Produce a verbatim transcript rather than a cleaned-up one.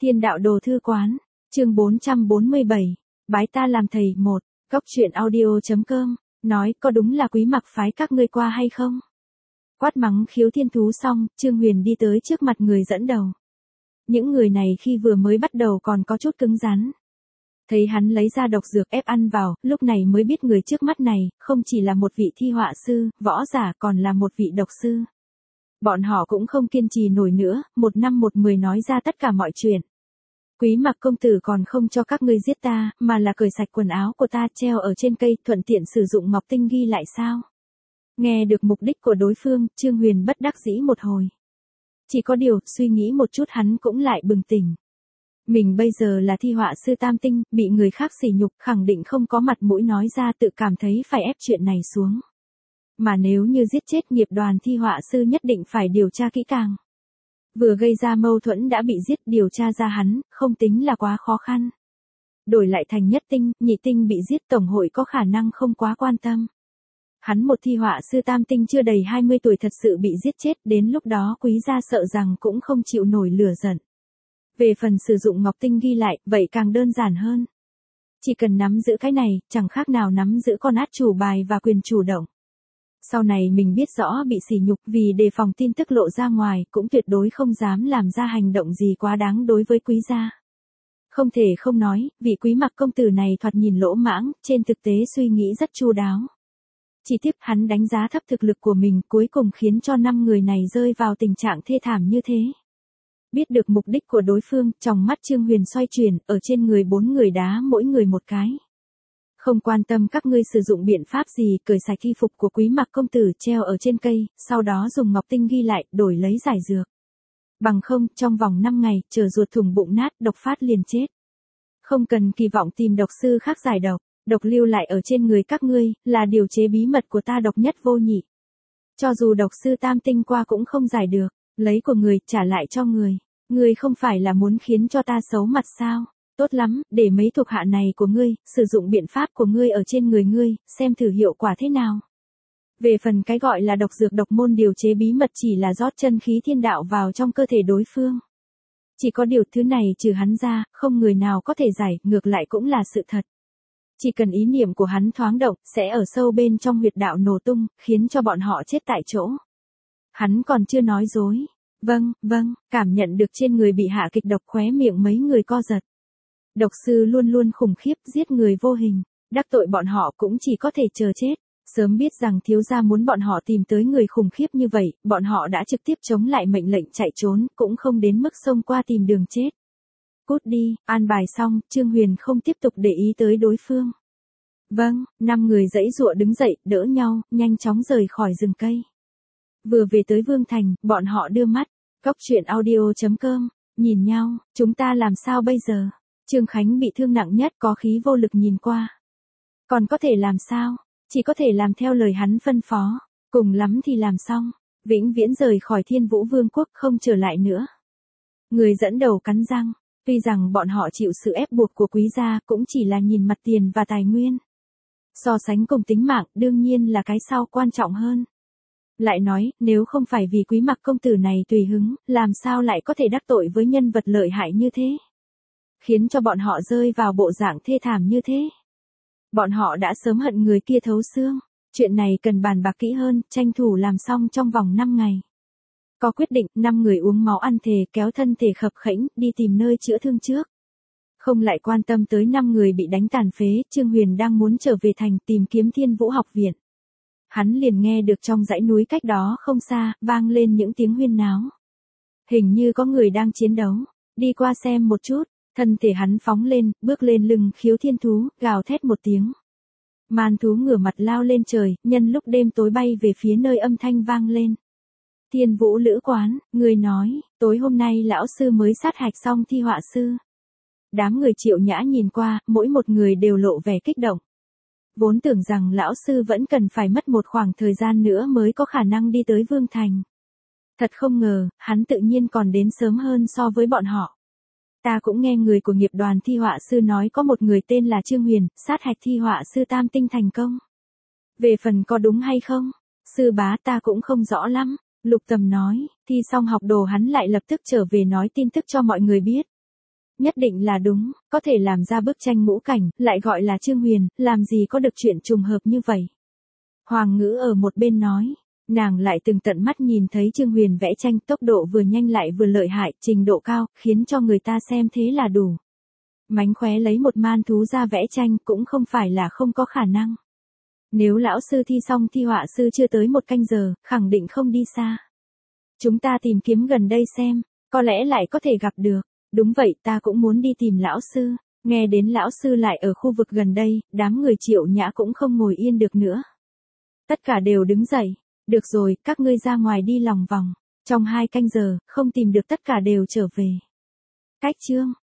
Thiên đạo đồ thư quán, chương bốn trăm bốn mươi bảy, bái ta làm thầy một, góc truyện audio.com, nói có đúng là Quý Mặc phái các ngươi qua hay không? Quát mắng Khiếu Thiên Thú xong, Trương Huyền đi tới trước mặt người dẫn đầu. Những người này khi vừa mới bắt đầu còn có chút cứng rắn. Thấy hắn lấy ra độc dược ép ăn vào, lúc này mới biết người trước mắt này, không chỉ là một vị thi họa sư, võ giả còn là một vị độc sư. Bọn họ cũng không kiên trì nổi nữa, một năm một mười nói ra tất cả mọi chuyện. Quý Mặc công tử còn không cho các ngươi giết ta, mà là cởi sạch quần áo của ta treo ở trên cây, thuận tiện sử dụng ngọc tinh ghi lại sao? Nghe được mục đích của đối phương, Trương Huyền bất đắc dĩ một hồi. Chỉ có điều, suy nghĩ một chút hắn cũng lại bừng tỉnh. Mình bây giờ là thi họa sư tam tinh, bị người khác sỉ nhục, khẳng định không có mặt mũi nói ra, tự cảm thấy phải ép chuyện này xuống. Mà nếu như giết chết nghiệp đoàn thi họa sư nhất định phải điều tra kỹ càng. Vừa gây ra mâu thuẫn đã bị giết, điều tra ra hắn, không tính là quá khó khăn. Đổi lại thành nhất tinh, nhị tinh bị giết, tổng hội có khả năng không quá quan tâm. Hắn một thi họa sư tam tinh chưa đầy hai mươi tuổi thật sự bị giết chết, đến lúc đó quý gia sợ rằng cũng không chịu nổi lửa giận. Về phần sử dụng ngọc tinh ghi lại, vậy càng đơn giản hơn. Chỉ cần nắm giữ cái này, chẳng khác nào nắm giữ con át chủ bài và quyền chủ động. Sau này mình biết rõ bị sỉ nhục, vì đề phòng tin tức lộ ra ngoài, cũng tuyệt đối không dám làm ra hành động gì quá đáng đối với quý gia. Không thể không nói, vị Quý Mặc công tử này thoạt nhìn lỗ mãng, trên thực tế suy nghĩ rất chu đáo. Chỉ tiếp hắn đánh giá thấp thực lực của mình, cuối cùng khiến cho năm người này rơi vào tình trạng thê thảm như thế. Biết được mục đích của đối phương, trong mắt Trương Huyền xoay chuyển, ở trên người bốn người đá mỗi người một cái. Không quan tâm các ngươi sử dụng biện pháp gì, cởi sạch y phục của Quý Mặc công tử treo ở trên cây, sau đó dùng ngọc tinh ghi lại, đổi lấy giải dược. Bằng không, trong vòng năm ngày, chờ ruột thủng bụng nát, độc phát liền chết. Không cần kỳ vọng tìm độc sư khác giải độc, độc lưu lại ở trên người các ngươi, là điều chế bí mật của ta độc nhất vô nhị. Cho dù độc sư tam tinh qua cũng không giải được, lấy của người, trả lại cho người. Ngươi không phải là muốn khiến cho ta xấu mặt sao? Tốt lắm, để mấy thuộc hạ này của ngươi, sử dụng biện pháp của ngươi ở trên người ngươi, xem thử hiệu quả thế nào. Về phần cái gọi là độc dược độc môn điều chế bí mật chỉ là rót chân khí thiên đạo vào trong cơ thể đối phương. Chỉ có điều thứ này trừ hắn ra, không người nào có thể giải, ngược lại cũng là sự thật. Chỉ cần ý niệm của hắn thoáng động, sẽ ở sâu bên trong huyệt đạo nổ tung, khiến cho bọn họ chết tại chỗ. Hắn còn chưa nói dối. Vâng, vâng, cảm nhận được trên người bị hạ kịch độc, khóe miệng mấy người co giật. Độc sư luôn luôn khủng khiếp, giết người vô hình, đắc tội bọn họ cũng chỉ có thể chờ chết. Sớm biết rằng thiếu gia muốn bọn họ tìm tới người khủng khiếp như vậy, bọn họ đã trực tiếp chống lại mệnh lệnh chạy trốn, cũng không đến mức xông qua tìm đường chết. Cút đi, an bài xong, Trương Huyền không tiếp tục để ý tới đối phương. Vâng, năm người giãy giụa đứng dậy, đỡ nhau, nhanh chóng rời khỏi rừng cây. Vừa về tới Vương Thành, bọn họ đưa mắt, góc truyện audio.com, nhìn nhau, chúng ta làm sao bây giờ? Trương Khánh bị thương nặng nhất, có khí vô lực nhìn qua. Còn có thể làm sao? Chỉ có thể làm theo lời hắn phân phó, cùng lắm thì làm xong, vĩnh viễn rời khỏi Thiên Vũ Vương quốc, không trở lại nữa. Người dẫn đầu cắn răng, tuy rằng bọn họ chịu sự ép buộc của quý gia cũng chỉ là nhìn mặt tiền và tài nguyên. So sánh cùng tính mạng, đương nhiên là cái sau quan trọng hơn. Lại nói, nếu không phải vì Quý Mặc công tử này tùy hứng, làm sao lại có thể đắc tội với nhân vật lợi hại như thế? Khiến cho bọn họ rơi vào bộ dạng thê thảm như thế. Bọn họ đã sớm hận người kia thấu xương. Chuyện này cần bàn bạc kỹ hơn, tranh thủ làm xong trong vòng năm ngày. Có quyết định, năm người uống máu ăn thề, kéo thân thể khập khẽnh, đi tìm nơi chữa thương trước. Không lại quan tâm tới năm người bị đánh tàn phế, Trương Huyền đang muốn trở về thành tìm kiếm Thiên Vũ học viện. Hắn liền nghe được trong dãy núi cách đó không xa, vang lên những tiếng huyên náo. Hình như có người đang chiến đấu, đi qua xem một chút, thân thể hắn phóng lên, bước lên lưng Khiếu Thiên Thú, gào thét một tiếng. Man thú ngửa mặt lao lên trời, nhân lúc đêm tối bay về phía nơi âm thanh vang lên. Thiên Vũ lữ quán, người nói, tối hôm nay lão sư mới sát hạch xong thi họa sư. Đám người Triệu Nhã nhìn qua, mỗi một người đều lộ vẻ kích động. Vốn tưởng rằng lão sư vẫn cần phải mất một khoảng thời gian nữa mới có khả năng đi tới Vương Thành. Thật không ngờ, hắn tự nhiên còn đến sớm hơn so với bọn họ. Ta cũng nghe người của nghiệp đoàn thi họa sư nói có một người tên là Trương Huyền, sát hạch thi họa sư tam tinh thành công. Về phần có đúng hay không? Sư bá ta cũng không rõ lắm. Lục Tầm nói, thi xong học đồ hắn lại lập tức trở về nói tin tức cho mọi người biết. Nhất định là đúng, có thể làm ra bức tranh ngũ cảnh, lại gọi là Trương Huyền, làm gì có được chuyện trùng hợp như vậy. Hoàng Ngữ ở một bên nói, nàng lại từng tận mắt nhìn thấy Trương Huyền vẽ tranh, tốc độ vừa nhanh lại vừa lợi hại, trình độ cao, khiến cho người ta xem thế là đủ. Mánh khóe lấy một man thú ra vẽ tranh cũng không phải là không có khả năng. Nếu lão sư thi xong thi họa sư chưa tới một canh giờ, khẳng định không đi xa. Chúng ta tìm kiếm gần đây xem, có lẽ lại có thể gặp được. Đúng vậy, ta cũng muốn đi tìm lão sư. Nghe đến lão sư lại ở khu vực gần đây, đám người Triệu Nhã cũng không ngồi yên được nữa. Tất cả đều đứng dậy. Được rồi, các ngươi ra ngoài đi lòng vòng. Trong hai canh giờ, không tìm được tất cả đều trở về. Cách chương